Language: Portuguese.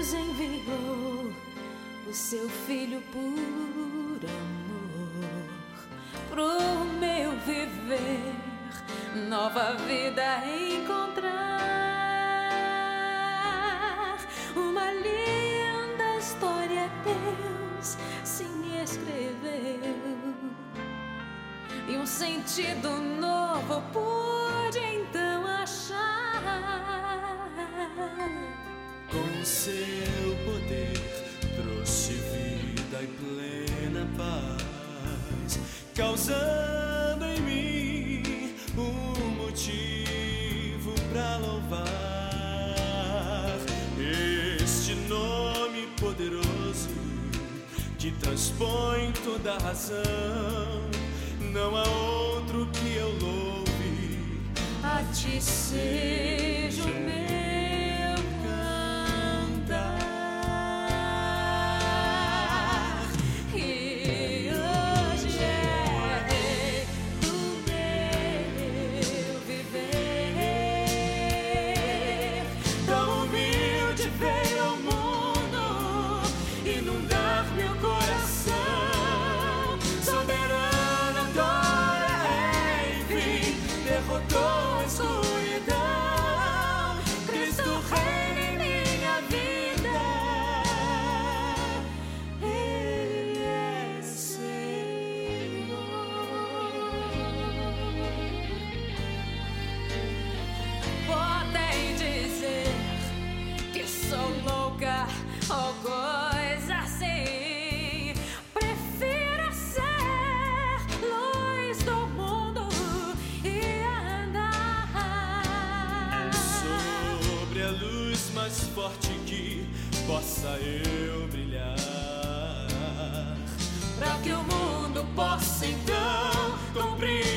Deus enviou o seu Filho por amor, pro meu viver nova vida encontrar. Uma linda história Deus sim escreveu, e um sentido novo pude então achar. Com seu poder trouxe vida e plena paz, causando em mim um motivo pra louvar este nome poderoso que transpõe toda a razão. Não há outro que eu louve, A ti seja o meu cantar, e hoje é do meu viver. tão humilde veio ao mundo inundar meu coração. Soberano, adora, enfim, derrotou a escuridão. Cristo reina em minha vida, Ele é Senhor. Podem dizer que sou louca ou coisa assim. Prefiro ser luz do mundo e andar Sobre a luz mais forte que possa eu brilhar, pra que o mundo possa então compreender